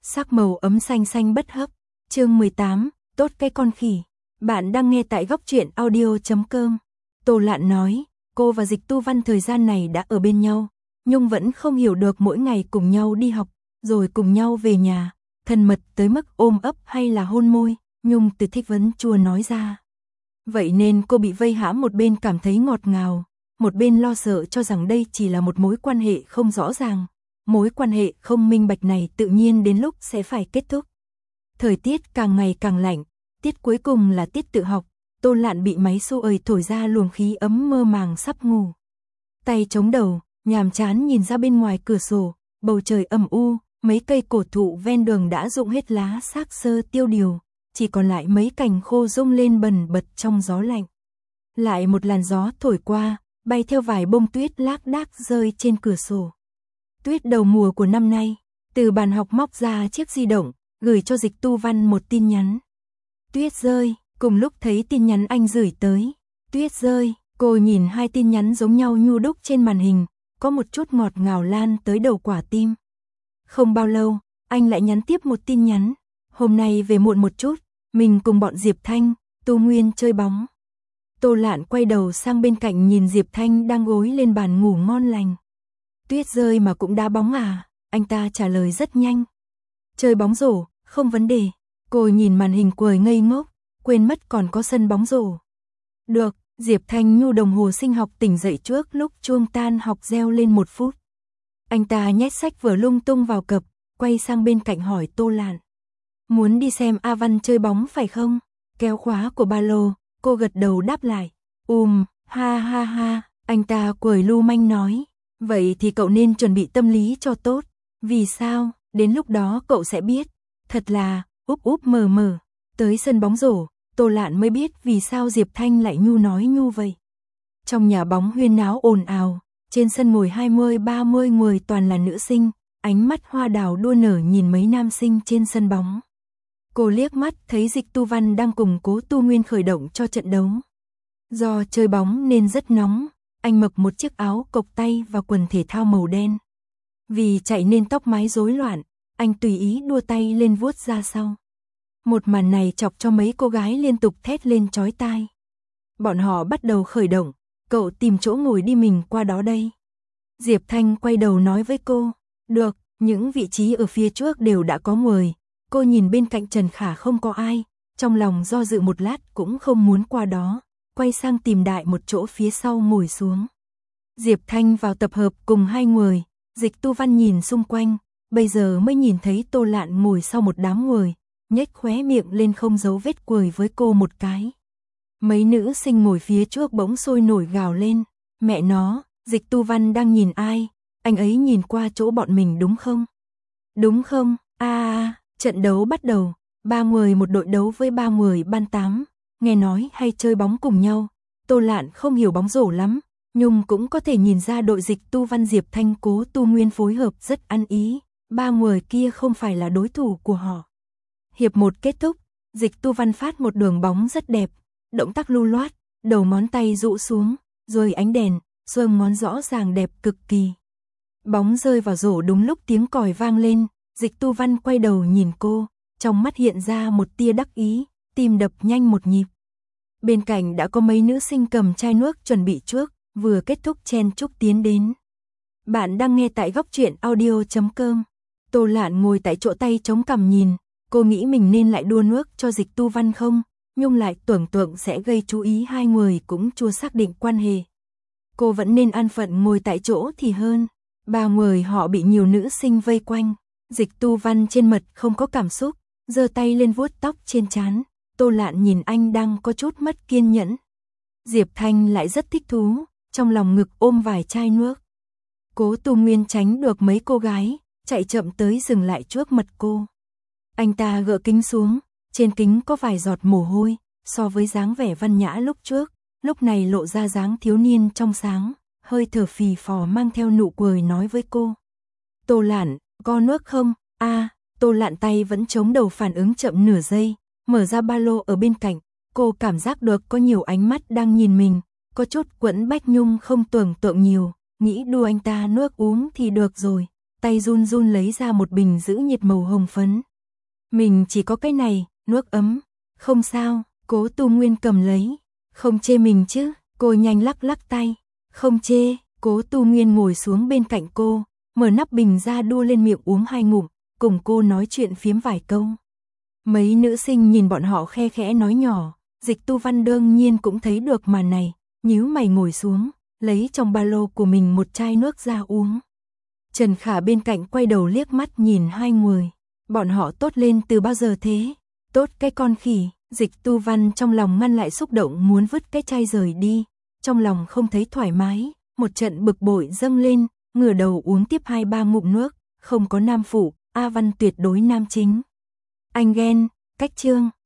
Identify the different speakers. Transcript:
Speaker 1: sắc màu ấm xanh xanh bất hấp. Chương 18, tốt cái con khỉ. Bạn đang nghe tại góc truyện audio.com. Tô Lạn nói, cô và Dịch Tu Văn thời gian này đã ở bên nhau, nhưng vẫn không hiểu được mỗi ngày cùng nhau đi học, rồi cùng nhau về nhà, thân mật tới mức ôm ấp hay là hôn môi, Nhung từ thích vẫn chua nói ra. Vậy nên cô bị vây hãm, một bên cảm thấy ngọt ngào, một bên lo sợ cho rằng đây chỉ là một mối quan hệ không rõ ràng. Mối quan hệ không minh bạch này tự nhiên đến lúc sẽ phải kết thúc. Thời tiết càng ngày càng lạnh, tiết cuối cùng là tiết tự học, Tô Lạn bị máy xô ơi thổi ra luồng khí ấm, mơ màng sắp ngủ. Tay chống đầu, nhàm chán nhìn ra bên ngoài cửa sổ, bầu trời âm u, mấy cây cổ thụ ven đường đã rụng hết lá xác xơ tiêu điều, chỉ còn lại mấy cành khô rung lên bần bật trong gió lạnh. Lại một làn gió thổi qua, bay theo vài bông tuyết lác đác rơi trên cửa sổ. Tuyết đầu mùa của năm nay, từ bàn học móc ra chiếc di động, gửi cho Dịch Tu Văn một tin nhắn. Tuyết rơi, cùng lúc thấy tin nhắn anh gửi tới. Tuyết rơi, cô nhìn hai tin nhắn giống nhau nhu đúc trên màn hình, có một chút ngọt ngào lan tới đầu quả tim. Không bao lâu, anh lại nhắn tiếp một tin nhắn. Hôm nay về muộn một chút, mình cùng bọn Diệp Thanh, Tu Nguyên chơi bóng. Tô Lạn quay đầu sang bên cạnh nhìn Diệp Thanh đang gối lên bàn ngủ ngon lành. Tuyết rơi mà cũng đá bóng à? Anh ta trả lời rất nhanh. Chơi bóng rổ, không vấn đề. Cô nhìn màn hình cười ngây ngốc, quên mất còn có sân bóng rổ. Được, Diệp Thanh nhu đồng hồ sinh học tỉnh dậy trước lúc chuông tan học reo lên 1 phút. Anh ta nhét sách vở lung tung vào cặp, quay sang bên cạnh hỏi Tô Lạn. Muốn đi xem A Văn chơi bóng phải không? Kéo khóa của ba lô, cô gật đầu đáp lại. Ha ha ha, anh ta cười lưu manh nói. Vậy thì cậu nên chuẩn bị tâm lý cho tốt. Vì sao? Đến lúc đó cậu sẽ biết. Thật là, úp mờ mờ. Tới sân bóng rổ, Tô Lạn mới biết vì sao Diệp Thanh lại nhu nói nhu vậy. Trong nhà bóng huyên náo ồn ào, trên sân ngồi 20-30 người toàn là nữ sinh, ánh mắt hoa đào đua nở nhìn mấy nam sinh trên sân bóng. Cô liếc mắt thấy Dịch Tu Văn đang cùng Cố Tu Nguyên khởi động cho trận đấu. Do chơi bóng nên rất nóng, anh mặc một chiếc áo cộc tay và quần thể thao màu đen. Vì chạy nên tóc mái rối loạn, anh tùy ý đua tay lên vuốt ra sau. Một màn này chọc cho mấy cô gái liên tục thét lên chói tai. Bọn họ bắt đầu khởi động, cậu tìm chỗ ngồi đi, mình qua đó đây. Diệp Thanh quay đầu nói với cô, được, những vị trí ở phía trước đều đã có người. Cô nhìn bên cạnh Trần Khả không có ai, trong lòng do dự một lát cũng không muốn qua đó, quay sang tìm đại một chỗ phía sau ngồi xuống. Diệp Thanh vào tập hợp cùng hai người, Dịch Tu Văn nhìn xung quanh, bây giờ mới nhìn thấy Tô Lạn ngồi sau một đám người, nhếch khóe miệng lên không giấu vết cười với cô một cái. Mấy nữ sinh ngồi phía trước bỗng sôi nổi gào lên, mẹ nó, Dịch Tu Văn đang nhìn ai, anh ấy nhìn qua chỗ bọn mình đúng không? Đúng không? Trận đấu bắt đầu, 3 người một đội đấu với 3 người ban 8, nghe nói hay chơi bóng cùng nhau. Tô Lạn không hiểu bóng rổ lắm, nhưng cũng có thể nhìn ra đội Dịch Tu Văn Diệp Thanh Cố Tu Nguyên phối hợp rất ăn ý, 3 người kia không phải là đối thủ của họ. Hiệp 1 kết thúc, Dịch Tu Văn phát một đường bóng rất đẹp, động tác lưu loát, đầu ngón tay rũ xuống, rồi ánh đèn, xương ngón rõ ràng đẹp cực kỳ. Bóng rơi vào rổ đúng lúc tiếng còi vang lên. Dịch Tu Văn quay đầu nhìn cô, trong mắt hiện ra một tia đắc ý, tim đập nhanh một nhịp. Bên cạnh đã có mấy nữ sinh cầm chai nước chuẩn bị trước, vừa kết thúc chen chúc tiến đến. Bạn đang nghe tại góc truyện audio.com. Tô Lạn ngồi tại chỗ tay chống cằm nhìn, cô nghĩ mình nên lại đua nước cho Dịch Tu Văn không, nhưng lại tưởng tượng sẽ gây chú ý, hai người cũng chưa xác định quan hệ. Cô vẫn nên an phận ngồi tại chỗ thì hơn. 3 người họ bị nhiều nữ sinh vây quanh. Dịch Tu Văn trên mặt không có cảm xúc, giơ tay lên vuốt tóc trên trán. Tô Lạn nhìn anh đang có chút mất kiên nhẫn. Diệp Thanh lại rất thích thú, trong lòng ngực ôm vài chai nước. Cố Tu Nguyên tránh được mấy cô gái, chạy chậm tới dừng lại trước mặt cô. Anh ta gỡ kính xuống, trên kính có vài giọt mồ hôi, so với dáng vẻ văn nhã lúc trước, lúc này lộ ra dáng thiếu niên trong sáng, hơi thở phì phò mang theo nụ cười nói với cô. Tô Lạn, có nước không? Tô Lạn tay vẫn chống đầu, phản ứng chậm nửa giây, mở ra ba lô ở bên cạnh, cô cảm giác được có nhiều ánh mắt đang nhìn mình, có chút quẫn bách nhung không tưởng tượng nhiều, nghĩ đua anh ta nước uống thì được rồi, tay run run lấy ra một bình giữ nhiệt màu hồng phấn. Mình chỉ có cái này, nước ấm. Không sao, Cố Tu Nguyên cầm lấy. Không chê mình chứ, cô nhanh lắc lắc tay. Không chê, Cố Tu Nguyên ngồi xuống bên cạnh cô, mở nắp bình ra đua lên miệng uống 2 ngụm, cùng cô nói chuyện phiếm vài câu. Mấy nữ sinh nhìn bọn họ khe khẽ nói nhỏ, Dịch Tu Văn đương nhiên cũng thấy được màn này, nhíu mày ngồi xuống, lấy trong ba lô của mình một chai nước ra uống. Trần Khả bên cạnh quay đầu liếc mắt nhìn hai người, bọn họ tốt lên từ bao giờ thế? Tốt cái con khỉ. Dịch Tu Văn trong lòng ngăn lại xúc động muốn vứt cái chai rời đi, trong lòng không thấy thoải mái, một trận bực bội dâng lên, ngửa đầu uống tiếp 2-3 ngụm nước, không có nam phụ, A Văn tuyệt đối nam chính. Anh ghen, cách chương.